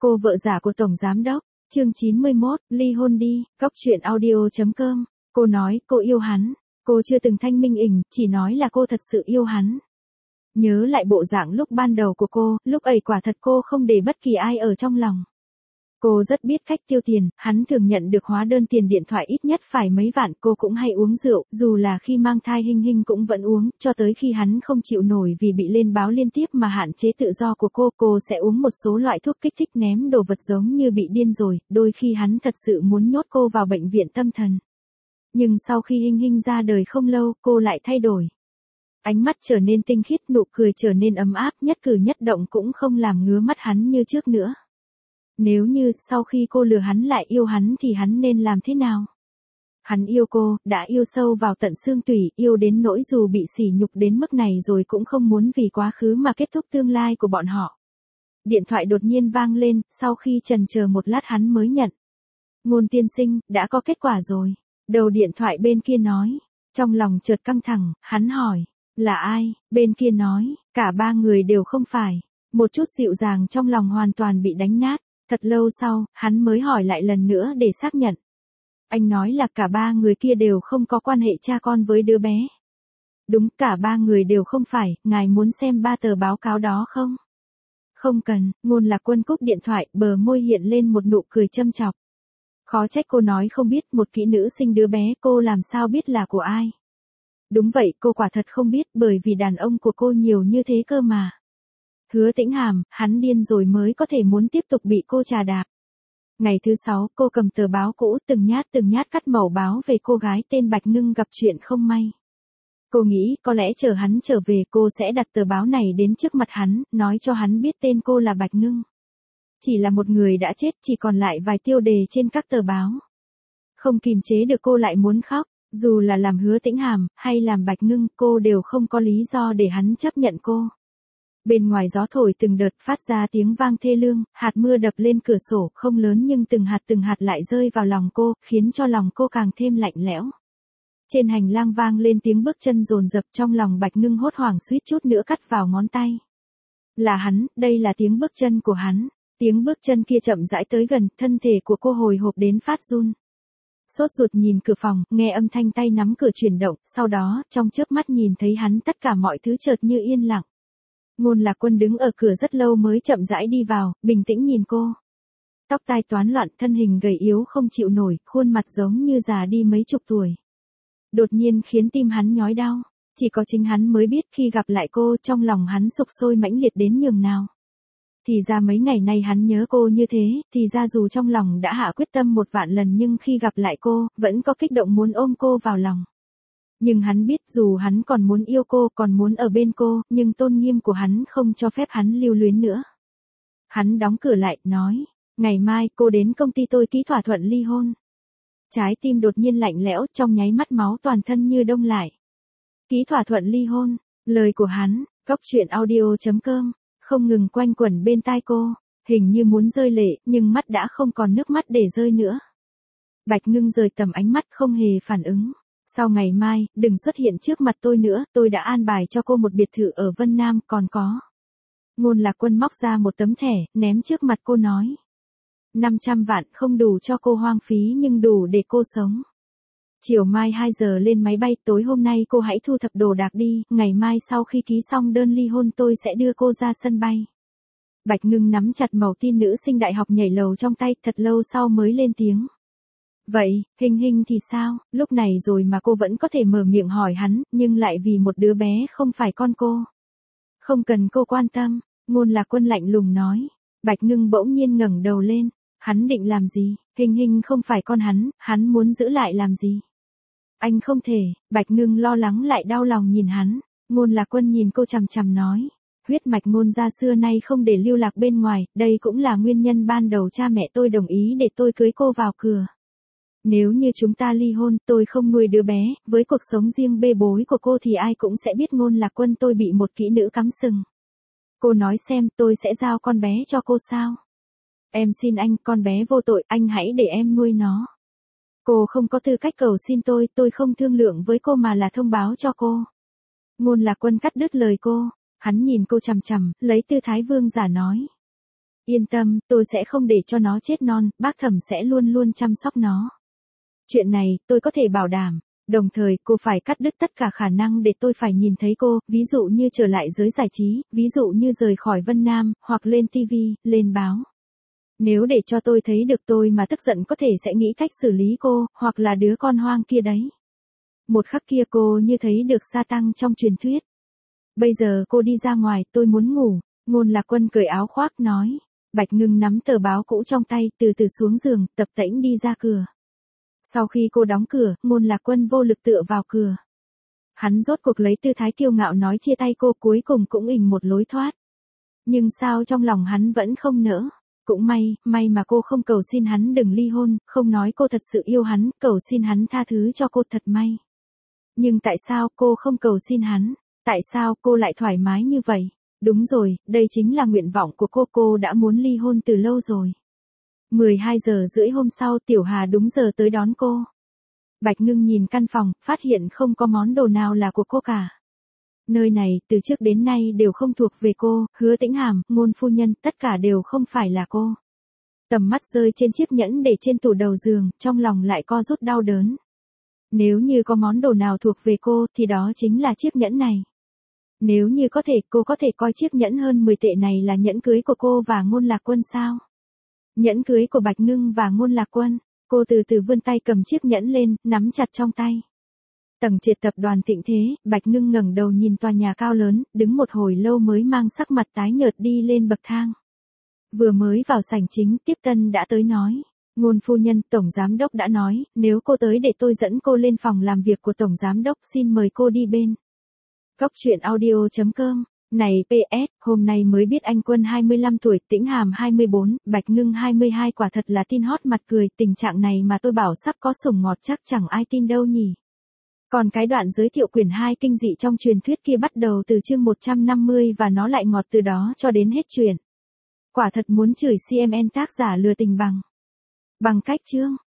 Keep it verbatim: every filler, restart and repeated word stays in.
Cô vợ giả của Tổng Giám Đốc, chương chín mươi mốt, ly hôn đi, góc truyện audio chấm com. Cô nói cô yêu hắn, cô chưa từng thanh minh ỉnh, chỉ nói là cô thật sự yêu hắn. Nhớ lại bộ dạng lúc ban đầu của cô, lúc ấy quả thật cô không để bất kỳ ai ở trong lòng. Cô rất biết cách tiêu tiền, hắn thường nhận được hóa đơn tiền điện thoại ít nhất phải mấy vạn, cô cũng hay uống rượu, dù là khi mang thai Hinh Hinh cũng vẫn uống, cho tới khi hắn không chịu nổi vì bị lên báo liên tiếp mà hạn chế tự do của cô, cô sẽ uống một số loại thuốc kích thích ném đồ vật giống như bị điên rồi, đôi khi hắn thật sự muốn nhốt cô vào bệnh viện tâm thần. Nhưng sau khi Hinh Hinh ra đời không lâu, cô lại thay đổi. Ánh mắt trở nên tinh khiết, nụ cười trở nên ấm áp, nhất cử nhất động cũng không làm ngứa mắt hắn như trước nữa. Nếu như, sau khi cô lừa hắn lại yêu hắn thì hắn nên làm thế nào? Hắn yêu cô, đã yêu sâu vào tận xương tủy, yêu đến nỗi dù bị sỉ nhục đến mức này rồi cũng không muốn vì quá khứ mà kết thúc tương lai của bọn họ. Điện thoại đột nhiên vang lên, sau khi chần chờ một lát hắn mới nhận. Ngôn tiên sinh, đã có kết quả rồi. Đầu điện thoại bên kia nói. Trong lòng chợt căng thẳng, hắn hỏi. Là ai? Bên kia nói. Cả ba người đều không phải. Một chút dịu dàng trong lòng hoàn toàn bị đánh nát. Thật lâu sau, hắn mới hỏi lại lần nữa để xác nhận. Anh nói là cả ba người kia đều không có quan hệ cha con với đứa bé. Đúng, cả ba người đều không phải, ngài muốn xem ba tờ báo cáo đó không? Không cần, Ngôn Lạc Quân cúp điện thoại, bờ môi hiện lên một nụ cười châm chọc. Khó trách cô nói không biết, một kỹ nữ sinh đứa bé, cô làm sao biết là của ai? Đúng vậy, cô quả thật không biết, bởi vì đàn ông của cô nhiều như thế cơ mà. Hứa Tĩnh Hàm, hắn điên rồi mới có thể muốn tiếp tục bị cô trà đạp. Ngày thứ sáu, cô cầm tờ báo cũ, từng nhát từng nhát cắt mẩu báo về cô gái tên Bạch Ngưng gặp chuyện không may. Cô nghĩ, có lẽ chờ hắn trở về cô sẽ đặt tờ báo này đến trước mặt hắn, nói cho hắn biết tên cô là Bạch Ngưng. Chỉ là một người đã chết, chỉ còn lại vài tiêu đề trên các tờ báo. Không kìm chế được cô lại muốn khóc, dù là làm Hứa Tĩnh Hàm, hay làm Bạch Ngưng, cô đều không có lý do để hắn chấp nhận cô. Bên ngoài gió thổi từng đợt phát ra tiếng vang thê lương, hạt mưa đập lên cửa sổ, không lớn nhưng từng hạt từng hạt lại rơi vào lòng cô, khiến cho lòng cô càng thêm lạnh lẽo. Trên hành lang vang lên tiếng bước chân dồn dập, trong lòng Bạch Ngưng hốt hoảng suýt chút nữa cắt vào ngón tay. Là hắn, đây là tiếng bước chân của hắn. Tiếng bước chân kia chậm rãi tới gần, thân thể của cô hồi hộp đến phát run. Sốt ruột nhìn cửa phòng, nghe âm thanh tay nắm cửa chuyển động, sau đó, trong chớp mắt nhìn thấy hắn, tất cả mọi thứ chợt như yên lặng. Ngôn Lạc Quân đứng ở cửa rất lâu mới chậm rãi đi vào, bình tĩnh nhìn cô. Tóc tai toán loạn, thân hình gầy yếu không chịu nổi, khuôn mặt giống như già đi mấy chục tuổi. Đột nhiên khiến tim hắn nhói đau, chỉ có chính hắn mới biết khi gặp lại cô, trong lòng hắn sục sôi mãnh liệt đến nhường nào. Thì ra mấy ngày nay hắn nhớ cô như thế, thì ra dù trong lòng đã hạ quyết tâm một vạn lần nhưng khi gặp lại cô, vẫn có kích động muốn ôm cô vào lòng. Nhưng hắn biết dù hắn còn muốn yêu cô, còn muốn ở bên cô, nhưng tôn nghiêm của hắn không cho phép hắn lưu luyến nữa. Hắn đóng cửa lại, nói, ngày mai cô đến công ty tôi ký thỏa thuận ly hôn. Trái tim đột nhiên lạnh lẽo, trong nháy mắt máu toàn thân như đông lại. Ký thỏa thuận ly hôn, lời của hắn, góc truyện audio chấm com, không ngừng quanh quẩn bên tai cô, hình như muốn rơi lệ, nhưng mắt đã không còn nước mắt để rơi nữa. Bạch Ngưng rời tầm ánh mắt không hề phản ứng. Sau ngày mai, đừng xuất hiện trước mặt tôi nữa, tôi đã an bài cho cô một biệt thự ở Vân Nam, còn có. Ngôn Lạc Quân móc ra một tấm thẻ, ném trước mặt cô nói. năm trăm vạn không đủ cho cô hoang phí nhưng đủ để cô sống. Chiều mai hai giờ lên máy bay, tối hôm nay cô hãy thu thập đồ đạc đi, ngày mai sau khi ký xong đơn ly hôn tôi sẽ đưa cô ra sân bay. Bạch Ngưng nắm chặt mẩu tin nữ sinh đại học nhảy lầu trong tay, thật lâu sau mới lên tiếng. Vậy, Hinh Hinh thì sao, lúc này rồi mà cô vẫn có thể mở miệng hỏi hắn, nhưng lại vì một đứa bé không phải con cô. Không cần cô quan tâm, Ngôn Lạc Quân lạnh lùng nói. Bạch Ngưng bỗng nhiên ngẩng đầu lên, hắn định làm gì, Hinh Hinh không phải con hắn, hắn muốn giữ lại làm gì. Anh không thể, Bạch Ngưng lo lắng lại đau lòng nhìn hắn, Ngôn Lạc Quân nhìn cô chằm chằm nói. Huyết mạch Ngôn gia xưa nay không để lưu lạc bên ngoài, đây cũng là nguyên nhân ban đầu cha mẹ tôi đồng ý để tôi cưới cô vào cửa. Nếu như chúng ta ly hôn, tôi không nuôi đứa bé, với cuộc sống riêng bê bối của cô thì ai cũng sẽ biết Ngôn Lạc Quân tôi bị một kỹ nữ cắm sừng. Cô nói xem, tôi sẽ giao con bé cho cô sao? Em xin anh, con bé vô tội, anh hãy để em nuôi nó. Cô không có tư cách cầu xin tôi, tôi không thương lượng với cô mà là thông báo cho cô. Ngôn Lạc Quân cắt đứt lời cô, hắn nhìn cô chằm chằm, lấy tư thái vương giả nói. Yên tâm, tôi sẽ không để cho nó chết non, bác Thẩm sẽ luôn luôn chăm sóc nó. Chuyện này, tôi có thể bảo đảm. Đồng thời, cô phải cắt đứt tất cả khả năng để tôi phải nhìn thấy cô, ví dụ như trở lại giới giải trí, ví dụ như rời khỏi Vân Nam, hoặc lên ti vi, lên báo. Nếu để cho tôi thấy được tôi mà tức giận có thể sẽ nghĩ cách xử lý cô, hoặc là đứa con hoang kia đấy. Một khắc kia cô như thấy được sa tăng trong truyền thuyết. Bây giờ cô đi ra ngoài, tôi muốn ngủ. Ngôn Lạc Quân cởi áo khoác nói. Bạch Ngưng nắm tờ báo cũ trong tay, từ từ xuống giường, tập tễnh đi ra cửa. Sau khi cô đóng cửa, Ngôn Lạc Quân vô lực tựa vào cửa. Hắn rốt cuộc lấy tư thái kiêu ngạo nói chia tay cô, cuối cùng cũng ình một lối thoát. Nhưng sao trong lòng hắn vẫn không nỡ. Cũng may, may mà cô không cầu xin hắn đừng ly hôn, không nói cô thật sự yêu hắn, cầu xin hắn tha thứ cho cô, thật may. Nhưng tại sao cô không cầu xin hắn? Tại sao cô lại thoải mái như vậy? Đúng rồi, đây chính là nguyện vọng của cô, cô đã muốn ly hôn từ lâu rồi. mười hai giờ rưỡi hôm sau, Tiểu Hà đúng giờ tới đón cô. Bạch Ngưng nhìn căn phòng, phát hiện không có món đồ nào là của cô cả. Nơi này, từ trước đến nay đều không thuộc về cô, Hứa Tĩnh Hàm, Ngôn phu nhân, tất cả đều không phải là cô. Tầm mắt rơi trên chiếc nhẫn để trên tủ đầu giường, trong lòng lại co rút đau đớn. Nếu như có món đồ nào thuộc về cô, thì đó chính là chiếc nhẫn này. Nếu như có thể, cô có thể coi chiếc nhẫn hơn mười tệ này là nhẫn cưới của cô và Ngôn Lạc Quân sao? Nhẫn cưới của Bạch Ngưng và Ngôn Lạc Quân. Cô từ từ vươn tay cầm chiếc nhẫn lên, nắm chặt trong tay. Tầng trệt tập đoàn Thịnh Thế, Bạch Ngưng ngẩng đầu nhìn tòa nhà cao lớn, đứng một hồi lâu mới mang sắc mặt tái nhợt đi lên bậc thang. Vừa mới vào sảnh chính, tiếp tân đã tới nói. Ngôn phu nhân, Tổng Giám Đốc đã nói, nếu cô tới để tôi dẫn cô lên phòng làm việc của Tổng Giám Đốc, xin mời cô đi bên. Cóc truyện audio chấm com. Này pê ét, hôm nay mới biết anh Quân hai mươi lăm tuổi, Tĩnh Hàm hai mươi bốn, Bạch Ngưng hai mươi hai, quả thật là tin hot mặt cười, tình trạng này mà tôi bảo sắp có sủng ngọt chắc chẳng ai tin đâu nhỉ. Còn cái đoạn giới thiệu quyển hai kinh dị trong truyền thuyết kia bắt đầu từ chương một trăm năm mươi và nó lại ngọt từ đó cho đến hết truyện. Quả thật muốn chửi xê em en tác giả lừa tình bằng. Bằng cách chương.